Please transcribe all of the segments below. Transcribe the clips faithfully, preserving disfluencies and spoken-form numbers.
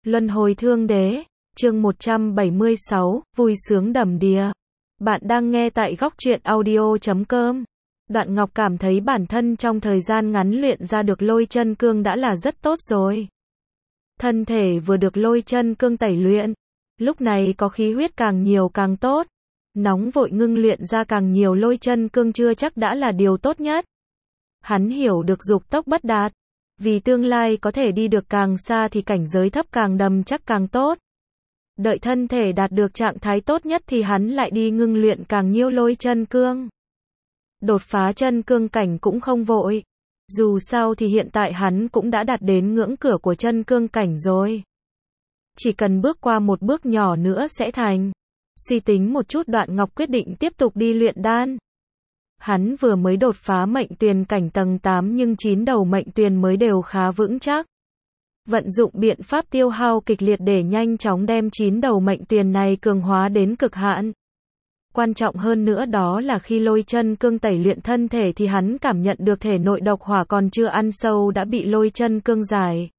Luân hồi thương đế, chương một trăm bảy mươi sáu, vui sướng đầm đìa. Bạn đang nghe tại góc truyện audio chấm com. Đoạn Ngọc cảm thấy bản thân trong thời gian ngắn luyện ra được lôi chân cương đã là rất tốt rồi. Thân thể vừa được lôi chân cương tẩy luyện, lúc này có khí huyết càng nhiều càng tốt. Nóng vội ngưng luyện ra càng nhiều lôi chân cương chưa chắc đã là điều tốt nhất. Hắn hiểu được dục tốc bất đạt. Vì tương lai có thể đi được càng xa thì cảnh giới thấp càng đầm chắc càng tốt. Đợi thân thể đạt được trạng thái tốt nhất thì hắn lại đi ngưng luyện càng nhiều lôi chân cương. Đột phá chân cương cảnh cũng không vội. Dù sao thì hiện tại hắn cũng đã đạt đến ngưỡng cửa của chân cương cảnh rồi. Chỉ cần bước qua một bước nhỏ nữa sẽ thành. Suy tính một chút, Đoạn Ngọc quyết định tiếp tục đi luyện đan. Hắn vừa mới đột phá mệnh tuyền cảnh tầng tám nhưng chín đầu mệnh tuyền mới đều khá vững chắc. Vận dụng biện pháp tiêu hao kịch liệt để nhanh chóng đem chín đầu mệnh tuyền này cường hóa đến cực hạn. Quan trọng hơn nữa đó là khi lôi chân cương tẩy luyện thân thể thì hắn cảm nhận được thể nội độc hỏa còn chưa ăn sâu đã bị lôi chân cương giải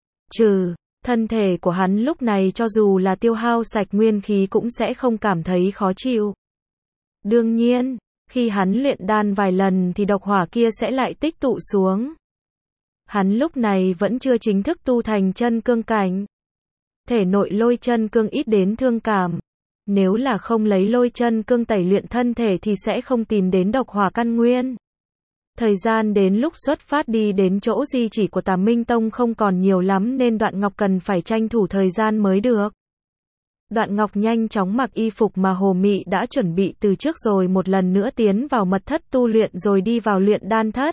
trừ. Thân thể của hắn lúc này cho dù là tiêu hao sạch nguyên khí cũng sẽ không cảm thấy khó chịu. Đương nhiên, khi hắn luyện đan vài lần thì độc hỏa kia sẽ lại tích tụ xuống. Hắn lúc này vẫn chưa chính thức tu thành chân cương cảnh. Thể nội lôi chân cương ít đến thương cảm. Nếu là không lấy lôi chân cương tẩy luyện thân thể thì sẽ không tìm đến độc hỏa căn nguyên. Thời gian đến lúc xuất phát đi đến chỗ di chỉ của Tà Minh Tông không còn nhiều lắm nên Đoạn Ngọc cần phải tranh thủ thời gian mới được. Đoạn Ngọc nhanh chóng mặc y phục mà Hồ Mị đã chuẩn bị từ trước rồi một lần nữa tiến vào mật thất tu luyện rồi đi vào luyện đan thất.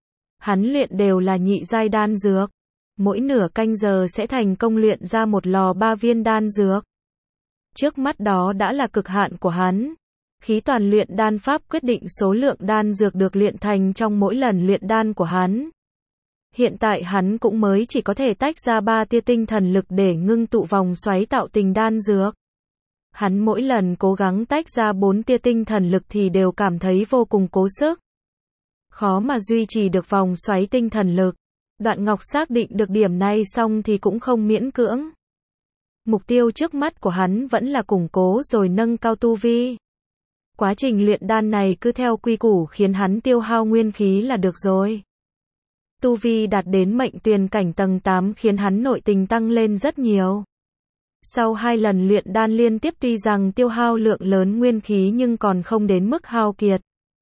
Hắn luyện đều là nhị giai đan dược. Mỗi nửa canh giờ sẽ thành công luyện ra một lò ba viên đan dược. Trước mắt đó đã là cực hạn của hắn. Khí toàn luyện đan pháp quyết định số lượng đan dược được luyện thành trong mỗi lần luyện đan của hắn. Hiện tại hắn cũng mới chỉ có thể tách ra ba tia tinh thần lực để ngưng tụ vòng xoáy tạo tình đan dược. Hắn mỗi lần cố gắng tách ra bốn tia tinh thần lực thì đều cảm thấy vô cùng cố sức. Khó mà duy trì được vòng xoáy tinh thần lực. Đoạn Ngọc xác định được điểm này xong thì cũng không miễn cưỡng. Mục tiêu trước mắt của hắn vẫn là củng cố rồi nâng cao tu vi. Quá trình luyện đan này cứ theo quy củ khiến hắn tiêu hao nguyên khí là được rồi. Tu vi đạt đến mệnh tuyền cảnh tầng tám khiến hắn nội tình tăng lên rất nhiều. Sau hai lần luyện đan liên tiếp tuy rằng tiêu hao lượng lớn nguyên khí nhưng còn không đến mức hao kiệt.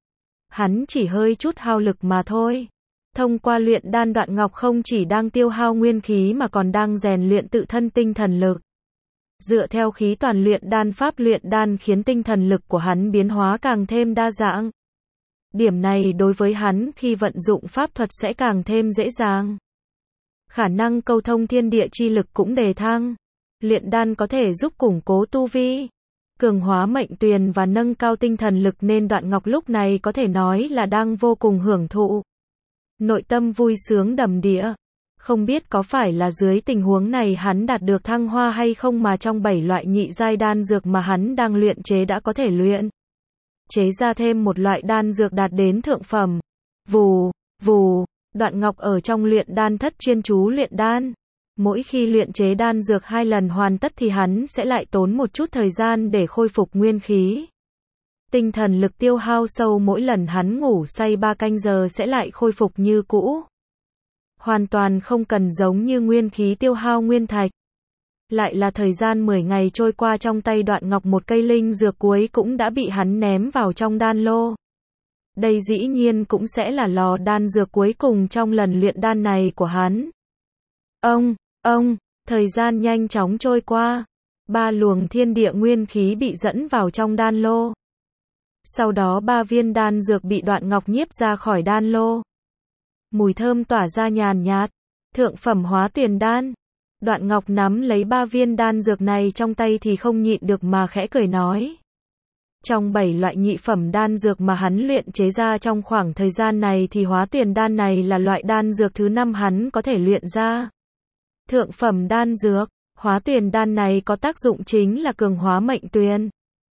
Hắn chỉ hơi chút hao lực mà thôi. Thông qua luyện đan, Đoạn Ngọc không chỉ đang tiêu hao nguyên khí mà còn đang rèn luyện tự thân tinh thần lực. Dựa theo khí toàn luyện đan pháp luyện đan khiến tinh thần lực của hắn biến hóa càng thêm đa dạng. Điểm này đối với hắn khi vận dụng pháp thuật sẽ càng thêm dễ dàng. Khả năng câu thông thiên địa chi lực cũng đề thăng. Luyện đan có thể giúp củng cố tu vi, cường hóa mệnh tuyền và nâng cao tinh thần lực nên Đoạn Ngọc lúc này có thể nói là đang vô cùng hưởng thụ. Nội tâm vui sướng đầm đìa. Không biết có phải là dưới tình huống này hắn đạt được thăng hoa hay không mà trong bảy loại nhị giai đan dược mà hắn đang luyện chế đã có thể luyện chế ra thêm một loại đan dược đạt đến thượng phẩm. Vù, vù, Đoạn Ngọc ở trong luyện đan thất chuyên chú luyện đan. Mỗi khi luyện chế đan dược hai lần hoàn tất thì hắn sẽ lại tốn một chút thời gian để khôi phục nguyên khí. Tinh thần lực tiêu hao sâu, mỗi lần hắn ngủ say ba canh giờ sẽ lại khôi phục như cũ. Hoàn toàn không cần giống như nguyên khí tiêu hao nguyên thạch. Lại là thời gian mười ngày trôi qua, trong tay Đoạn Ngọc một cây linh dược cuối cũng đã bị hắn ném vào trong đan lô. Đây dĩ nhiên cũng sẽ là lò đan dược cuối cùng trong lần luyện đan này của hắn. Ông, ông, thời gian nhanh chóng trôi qua. Ba luồng thiên địa nguyên khí bị dẫn vào trong đan lô. Sau đó ba viên đan dược bị Đoạn Ngọc nhiếp ra khỏi đan lô. Mùi thơm tỏa ra nhàn nhạt. Thượng phẩm hóa tuyền đan. Đoạn Ngọc nắm lấy ba viên đan dược này trong tay thì không nhịn được mà khẽ cười nói. Trong bảy loại nhị phẩm đan dược mà hắn luyện chế ra trong khoảng thời gian này thì hóa tuyền đan này là loại đan dược thứ năm hắn có thể luyện ra. Thượng phẩm đan dược, hóa tuyền đan này có tác dụng chính là cường hóa mệnh tuyền.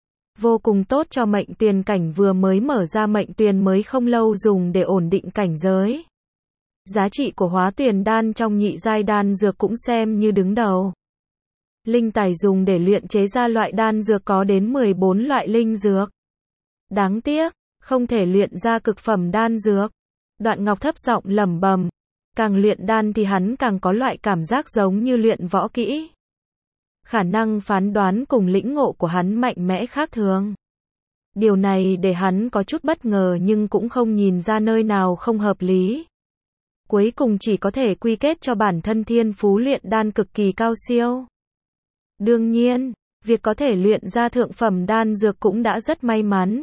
Vô cùng tốt cho mệnh tuyền cảnh vừa mới mở ra, mệnh tuyền mới không lâu dùng để ổn định cảnh giới. Giá trị của hóa tuyền đan trong nhị giai đan dược cũng xem như đứng đầu. Linh tài dùng để luyện chế ra loại đan dược có đến mười bốn loại linh dược. Đáng tiếc, không thể luyện ra cực phẩm đan dược. Đoạn Ngọc thấp giọng lẩm bẩm. Càng luyện đan thì hắn càng có loại cảm giác giống như luyện võ kỹ. Khả năng phán đoán cùng lĩnh ngộ của hắn mạnh mẽ khác thường. Điều này để hắn có chút bất ngờ nhưng cũng không nhìn ra nơi nào không hợp lý. Cuối cùng chỉ có thể quy kết cho bản thân thiên phú luyện đan cực kỳ cao siêu. Đương nhiên, việc có thể luyện ra thượng phẩm đan dược cũng đã rất may mắn.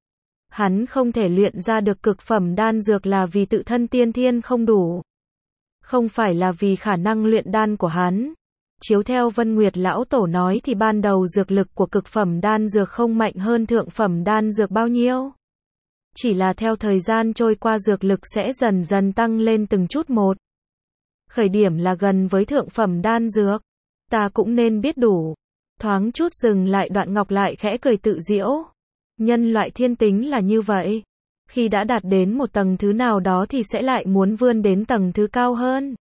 Hắn không thể luyện ra được cực phẩm đan dược là vì tự thân tiên thiên không đủ. Không phải là vì khả năng luyện đan của hắn. Chiếu theo Vân Nguyệt lão tổ nói thì ban đầu dược lực của cực phẩm đan dược không mạnh hơn thượng phẩm đan dược bao nhiêu. Chỉ là theo thời gian trôi qua dược lực sẽ dần dần tăng lên từng chút một. Khởi điểm là gần với thượng phẩm đan dược. Ta cũng nên biết đủ. Thoáng chút dừng lại Đoạn Ngọc lại khẽ cười tự giễu. Nhân loại thiên tính là như vậy. Khi đã đạt đến một tầng thứ nào đó thì sẽ lại muốn vươn đến tầng thứ cao hơn.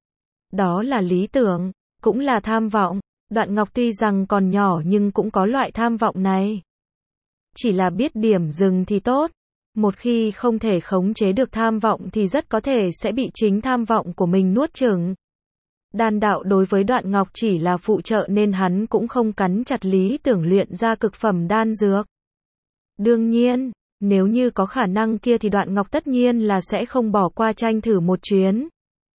Đó là lý tưởng, cũng là tham vọng. Đoạn Ngọc tuy rằng còn nhỏ nhưng cũng có loại tham vọng này. Chỉ là biết điểm dừng thì tốt. Một khi không thể khống chế được tham vọng thì rất có thể sẽ bị chính tham vọng của mình nuốt chửng. Đan đạo đối với Đoạn Ngọc chỉ là phụ trợ nên hắn cũng không cắn chặt lý tưởng luyện ra cực phẩm đan dược. Đương nhiên, nếu như có khả năng kia thì Đoạn Ngọc tất nhiên là sẽ không bỏ qua tranh thử một chuyến.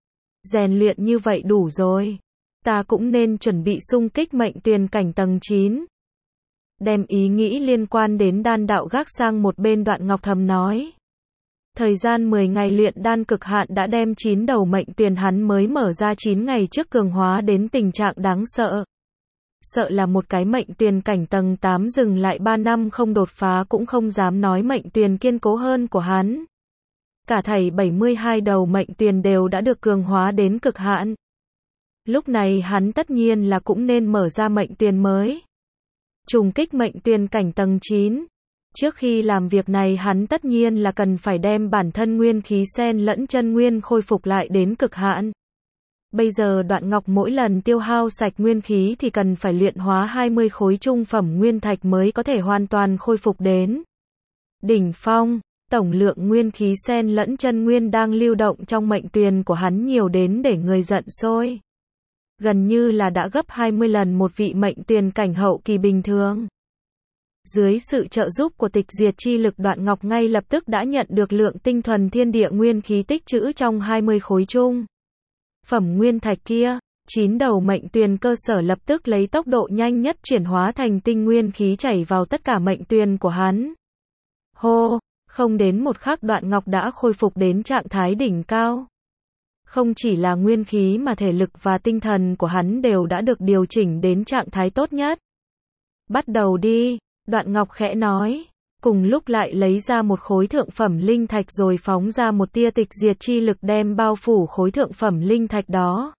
Rèn luyện như vậy đủ rồi. Ta cũng nên chuẩn bị xung kích mệnh tuyền cảnh tầng chín. Đem ý nghĩ liên quan đến đan đạo gác sang một bên Đoạn Ngọc thầm nói. Thời gian mười ngày luyện đan cực hạn đã đem chín đầu mệnh tuyền hắn mới mở ra chín ngày trước cường hóa đến tình trạng đáng sợ. Sợ là một cái mệnh tuyền cảnh tầng tám dừng lại ba năm không đột phá cũng không dám nói mệnh tuyền kiên cố hơn của hắn. Cả thảy bảy mươi hai đầu mệnh tuyền đều đã được cường hóa đến cực hạn. Lúc này hắn tất nhiên là cũng nên mở ra mệnh tuyền mới. Trùng kích mệnh tuyền cảnh tầng chín. Trước khi làm việc này hắn tất nhiên là cần phải đem bản thân nguyên khí sen lẫn chân nguyên khôi phục lại đến cực hạn. Bây giờ Đoạn Ngọc mỗi lần tiêu hao sạch nguyên khí thì cần phải luyện hóa hai mươi khối trung phẩm nguyên thạch mới có thể hoàn toàn khôi phục đến đỉnh phong. Tổng lượng nguyên khí sen lẫn chân nguyên đang lưu động trong mệnh tuyền của hắn nhiều đến để người giận sôi. Gần như là đã gấp hai mươi lần một vị mệnh tuyền cảnh hậu kỳ bình thường. Dưới sự trợ giúp của tịch diệt chi lực Đoạn Ngọc ngay lập tức đã nhận được lượng tinh thuần thiên địa nguyên khí tích trữ trong hai mươi khối chung phẩm nguyên thạch kia. Chín đầu mệnh tuyền cơ sở lập tức lấy tốc độ nhanh nhất chuyển hóa thành tinh nguyên khí chảy vào tất cả mệnh tuyền của hắn. Hô, không đến một khắc Đoạn Ngọc đã khôi phục đến trạng thái đỉnh cao. Không chỉ là nguyên khí mà thể lực và tinh thần của hắn đều đã được điều chỉnh đến trạng thái tốt nhất. Bắt đầu đi, Đoạn Ngọc khẽ nói. Cùng lúc lại lấy ra một khối thượng phẩm linh thạch rồi phóng ra một tia tịch diệt chi lực đem bao phủ khối thượng phẩm linh thạch đó.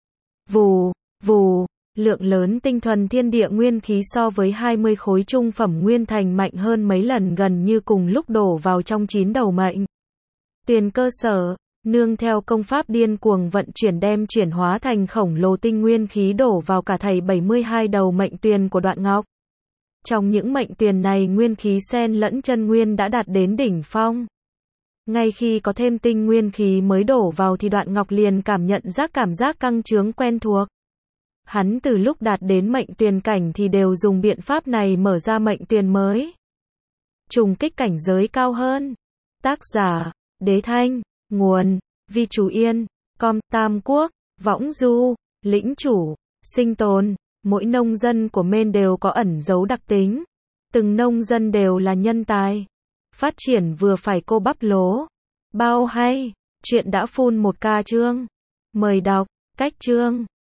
Vù, vù, lượng lớn tinh thuần thiên địa nguyên khí so với hai mươi khối trung phẩm nguyên thành mạnh hơn mấy lần gần như cùng lúc đổ vào trong chín đầu mệnh tuyền cơ sở, nương theo công pháp điên cuồng vận chuyển đem chuyển hóa thành khổng lồ tinh nguyên khí đổ vào cả thảy bảy mươi hai đầu mệnh tuyền của Đoạn Ngọc. Trong những mệnh tuyền này nguyên khí sen lẫn chân nguyên đã đạt đến đỉnh phong. Ngay khi có thêm tinh nguyên khí mới đổ vào thì Đoạn Ngọc liền cảm nhận giác cảm giác căng chướng quen thuộc. Hắn từ lúc đạt đến mệnh tuyền cảnh thì đều dùng biện pháp này mở ra mệnh tuyền mới. Trùng kích cảnh giới cao hơn. Tác giả, Đế Thanh, nguồn, Vi Chú Yên, com, Tam Quốc, Võng Du, Lĩnh Chủ, Sinh Tồn. Mỗi nông dân của Maine đều có ẩn dấu đặc tính. Từng nông dân đều là nhân tài. Phát triển vừa phải cô bắp lố. Bao hay. Chuyện đã full một ca chương. Mời đọc. Cách chương.